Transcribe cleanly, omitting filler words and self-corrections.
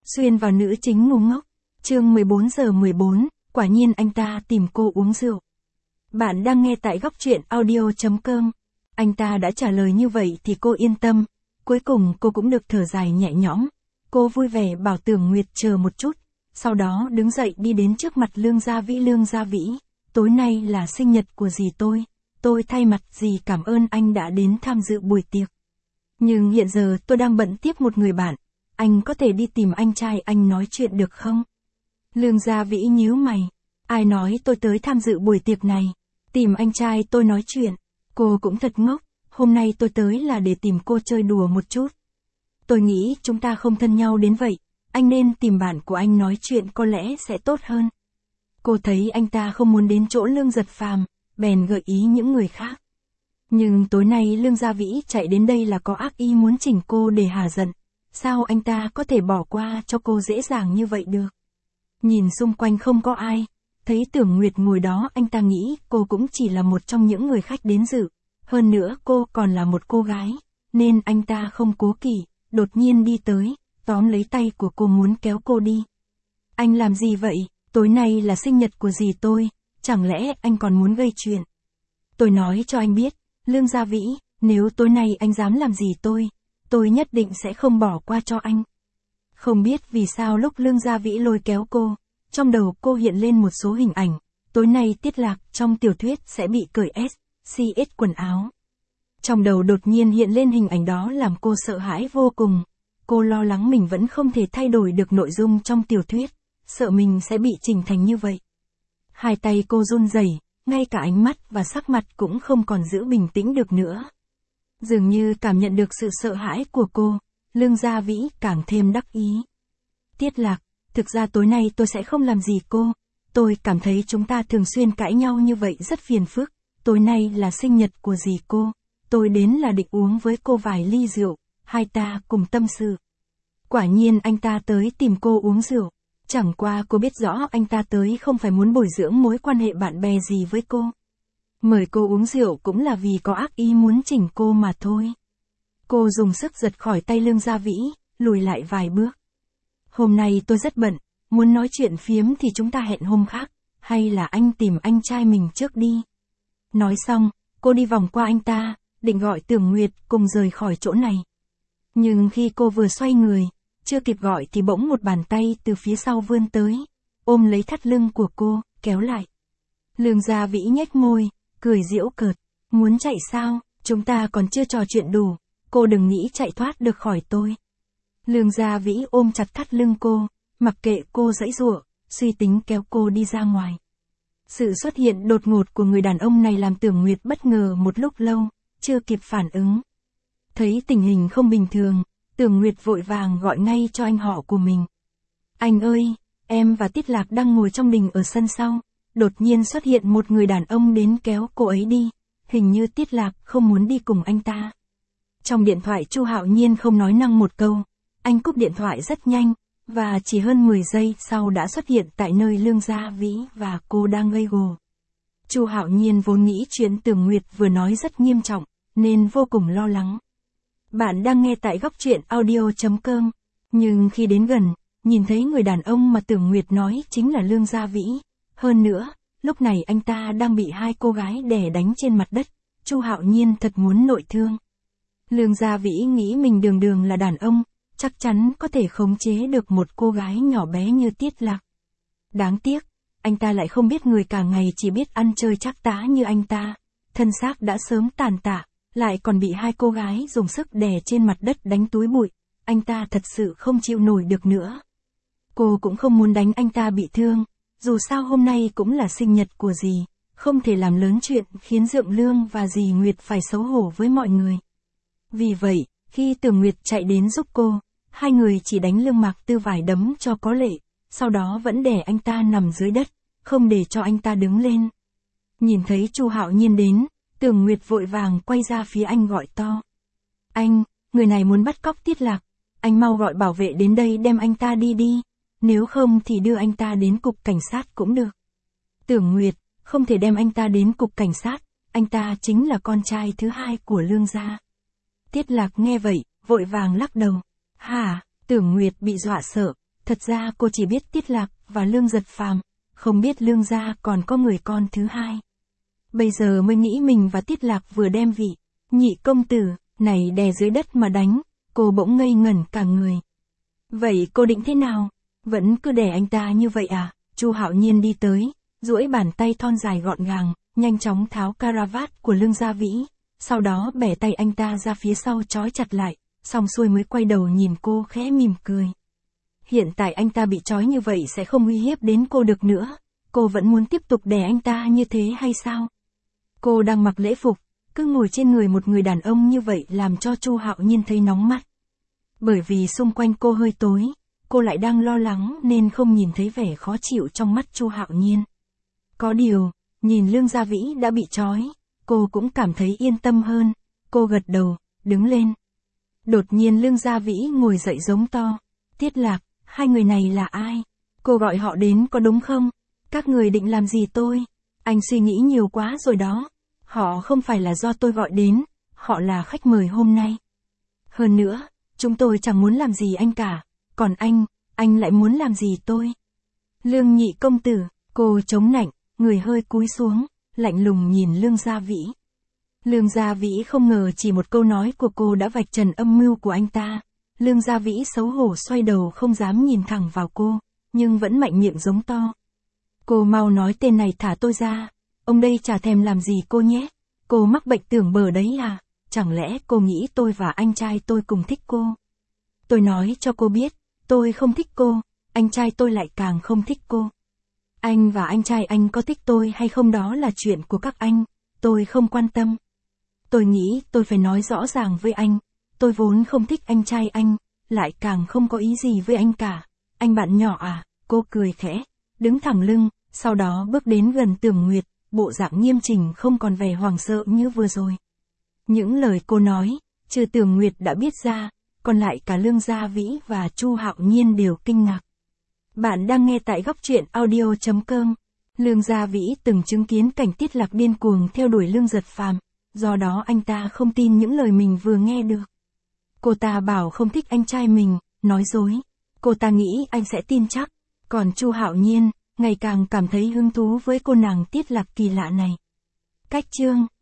Xuyên vào nữ chính ngu ngốc. Chương 14:14, quả nhiên anh ta tìm cô uống rượu. Bạn đang nghe tại góc truyện audio.com. Anh ta đã trả lời như vậy thì cô yên tâm. Cuối cùng cô cũng được thở dài nhẹ nhõm. Cô vui vẻ bảo Tưởng Nguyệt chờ một chút. Sau đó đứng dậy đi đến trước mặt Lương Gia Vĩ. Lương Gia Vĩ, tối nay là sinh nhật của dì tôi. Tôi thay mặt dì cảm ơn anh đã đến tham dự buổi tiệc. Nhưng hiện giờ tôi đang bận tiếp một người bạn. Anh có thể đi tìm anh trai anh nói chuyện được không? Lương Gia Vĩ nhíu mày. Ai nói tôi tới tham dự buổi tiệc này? Tìm anh trai tôi nói chuyện. Cô cũng thật ngốc. Hôm nay tôi tới là để tìm cô chơi đùa một chút. Tôi nghĩ chúng ta không thân nhau đến vậy. Anh nên tìm bạn của anh nói chuyện có lẽ sẽ tốt hơn. Cô thấy anh ta không muốn đến chỗ Lương Giật Phàm, bèn gợi ý những người khác. Nhưng tối nay Lương Gia Vĩ chạy đến đây là có ác ý muốn chỉnh cô để hả giận. Sao anh ta có thể bỏ qua cho cô dễ dàng như vậy được? Nhìn xung quanh không có ai. Thấy Tưởng Nguyệt ngồi đó, anh ta nghĩ cô cũng chỉ là một trong những người khách đến dự. Hơn nữa cô còn là một cô gái. Nên anh ta không cố kỵ, đột nhiên đi tới, tóm lấy tay của cô muốn kéo cô đi. Anh làm gì vậy? Tối nay là sinh nhật của dì tôi. Chẳng lẽ anh còn muốn gây chuyện? Tôi nói cho anh biết, Lương Gia Vĩ, nếu tối nay anh dám làm gì tôi nhất định sẽ không bỏ qua cho anh. Không biết vì sao lúc Lương Gia Vĩ lôi kéo cô, trong đầu cô hiện lên một số hình ảnh. Tối nay Tiết Lạc trong tiểu thuyết sẽ bị cởi SCS quần áo. Trong đầu đột nhiên hiện lên hình ảnh đó làm cô sợ hãi vô cùng. Cô lo lắng mình vẫn không thể thay đổi được nội dung trong tiểu thuyết, sợ mình sẽ bị chỉnh thành như vậy. Hai tay cô run rẩy, ngay cả ánh mắt và sắc mặt cũng không còn giữ bình tĩnh được nữa. Dường như cảm nhận được sự sợ hãi của cô, Lương Gia Vĩ càng thêm đắc ý. Tiết Lạc, thực ra tối nay tôi sẽ không làm gì cô. Tôi cảm thấy chúng ta thường xuyên cãi nhau như vậy rất phiền phức. Tối nay là sinh nhật của dì cô. Tôi đến là định uống với cô vài ly rượu, hai ta cùng tâm sự. Quả nhiên anh ta tới tìm cô uống rượu. Chẳng qua cô biết rõ anh ta tới không phải muốn bồi dưỡng mối quan hệ bạn bè gì với cô. Mời cô uống rượu cũng là vì có ác ý muốn chỉnh cô mà thôi. Cô dùng sức giật khỏi tay Lương Gia Vĩ, lùi lại vài bước. Hôm nay tôi rất bận, muốn nói chuyện phiếm thì chúng ta hẹn hôm khác, hay là anh tìm anh trai mình trước đi. Nói xong, cô đi vòng qua anh ta, định gọi Tưởng Nguyệt cùng rời khỏi chỗ này. Nhưng khi cô vừa xoay người, chưa kịp gọi thì bỗng một bàn tay từ phía sau vươn tới, ôm lấy thắt lưng của cô, kéo lại. Lương Gia Vĩ nhếch môi, cười giễu cợt. Muốn chạy sao? Chúng ta còn chưa trò chuyện đủ. Cô đừng nghĩ chạy thoát được khỏi tôi. Lương Gia Vĩ ôm chặt thắt lưng cô, mặc kệ cô giãy giụa, suy tính kéo cô đi ra ngoài. Sự xuất hiện đột ngột của người đàn ông này làm Tưởng Nguyệt bất ngờ một lúc lâu, chưa kịp phản ứng. Thấy tình hình không bình thường, Tưởng Nguyệt vội vàng gọi ngay cho anh họ của mình. Anh ơi, em và Tiết Lạc đang ngồi trong đình ở sân sau. Đột nhiên xuất hiện một người đàn ông đến kéo cô ấy đi. Hình như Tiết Lạc không muốn đi cùng anh ta. Trong điện thoại Chu Hạo Nhiên không nói năng một câu. Anh cúp điện thoại rất nhanh, và chỉ hơn 10 giây sau đã xuất hiện tại nơi Lương Gia Vĩ và cô đang ngây ngô. Chu Hạo Nhiên vốn nghĩ chuyện Tưởng Nguyệt vừa nói rất nghiêm trọng, nên vô cùng lo lắng. Bạn đang nghe tại góc truyện audio.com. Nhưng khi đến gần, nhìn thấy người đàn ông mà Tưởng Nguyệt nói chính là Lương Gia Vĩ. Hơn nữa, lúc này anh ta đang bị hai cô gái đè đánh trên mặt đất. Chu Hạo Nhiên thật muốn nội thương. Lương Gia Vĩ nghĩ mình đường đường là đàn ông, chắc chắn có thể khống chế được một cô gái nhỏ bé như Tiết Lạc. Đáng tiếc, anh ta lại không biết người cả ngày chỉ biết ăn chơi trác tá như anh ta. Thân xác đã sớm tàn tạ, lại còn bị hai cô gái dùng sức đè trên mặt đất đánh túi bụi. Anh ta thật sự không chịu nổi được nữa. Cô cũng không muốn đánh anh ta bị thương. Dù sao hôm nay cũng là sinh nhật của dì, không thể làm lớn chuyện khiến Dượng Lương và dì Nguyệt phải xấu hổ với mọi người. Vì vậy, khi Tưởng Nguyệt chạy đến giúp cô, hai người chỉ đánh Lương Mạc Tư vài đấm cho có lệ, sau đó vẫn để anh ta nằm dưới đất, không để cho anh ta đứng lên. Nhìn thấy Chu Hạo Nhiên đến, Tưởng Nguyệt vội vàng quay ra phía anh gọi to. Anh, người này muốn bắt cóc Tiết Lạc, anh mau gọi bảo vệ đến đây đem anh ta đi đi. Nếu không thì đưa anh ta đến cục cảnh sát cũng được. Tưởng Nguyệt, không thể đem anh ta đến cục cảnh sát, anh ta chính là con trai thứ hai của Lương gia. Tiết Lạc nghe vậy, vội vàng lắc đầu. Hả? Tưởng Nguyệt bị dọa sợ, Thật ra cô chỉ biết Tiết Lạc và Lương Giật Phàm, không biết Lương gia còn có người con thứ hai. Bây giờ mới nghĩ mình và Tiết Lạc vừa đem vị nhị công tử này đè dưới đất mà đánh, cô bỗng ngây ngẩn cả người. Vậy cô định thế nào? Vẫn cứ để anh ta như vậy à? Chu Hạo Nhiên đi tới, duỗi bàn tay thon dài gọn gàng, nhanh chóng tháo caravat của Lương Gia Vĩ, sau đó bẻ tay anh ta ra phía sau trói chặt lại, xong xuôi mới quay đầu nhìn cô khẽ mỉm cười. Hiện tại anh ta bị trói như vậy sẽ không uy hiếp đến cô được nữa, cô vẫn muốn tiếp tục đè anh ta như thế hay sao? Cô đang mặc lễ phục, cứ ngồi trên người một người đàn ông như vậy làm cho Chu Hạo Nhiên thấy nóng mắt. Bởi vì xung quanh cô hơi tối, cô lại đang lo lắng nên không nhìn thấy vẻ khó chịu trong mắt Chu Hạo Nhiên. Có điều, nhìn Lương Gia Vĩ đã bị trói, cô cũng cảm thấy yên tâm hơn, cô gật đầu, đứng lên. Đột nhiên Lương Gia Vĩ ngồi dậy giống to, Tiết Lạc, hai người này là ai? Cô gọi họ đến có đúng không? Các người định làm gì tôi? Anh suy nghĩ nhiều quá rồi đó. Họ không phải là do tôi gọi đến, họ là khách mời hôm nay. Hơn nữa, chúng tôi chẳng muốn làm gì anh cả, còn anh lại muốn làm gì tôi? Lương nhị công tử, cô chống nạnh, người hơi cúi xuống, lạnh lùng nhìn Lương Gia Vĩ. Lương Gia Vĩ không ngờ chỉ một câu nói của cô đã vạch trần âm mưu của anh ta. Lương Gia Vĩ xấu hổ xoay đầu không dám nhìn thẳng vào cô, nhưng vẫn mạnh miệng giống to. Cô mau nói tên này thả tôi ra, ông đây chả thèm làm gì cô nhé. Cô mắc bệnh tưởng bở đấy à, chẳng lẽ cô nghĩ tôi và anh trai tôi cùng thích cô? Tôi nói cho cô biết, tôi không thích cô, anh trai tôi lại càng không thích cô. Anh và anh trai anh có thích tôi hay không đó là chuyện của các anh, tôi không quan tâm. Tôi nghĩ tôi phải nói rõ ràng với anh, tôi vốn không thích anh trai anh, lại càng không có ý gì với anh cả. Anh bạn nhỏ à, cô cười khẽ, đứng thẳng lưng, sau đó bước đến gần Tưởng Nguyệt, bộ dạng nghiêm chỉnh không còn vẻ hoảng sợ như vừa rồi. Những lời cô nói, trừ Tưởng Nguyệt đã biết ra, còn lại cả Lương Gia Vĩ và Chu Hạo Nhiên đều kinh ngạc. Bạn đang nghe tại góc truyện audio.com. Lương Gia Vĩ từng chứng kiến cảnh Tiết Lạc điên cuồng theo đuổi Lương Giật Phàm, do đó anh ta không tin những lời mình vừa nghe được. Cô ta bảo không thích anh trai mình, nói dối. Cô ta nghĩ anh sẽ tin chắc, còn Chu Hạo Nhiên ngày càng cảm thấy hứng thú với cô nàng Tiết Lạc kỳ lạ này. Cách chương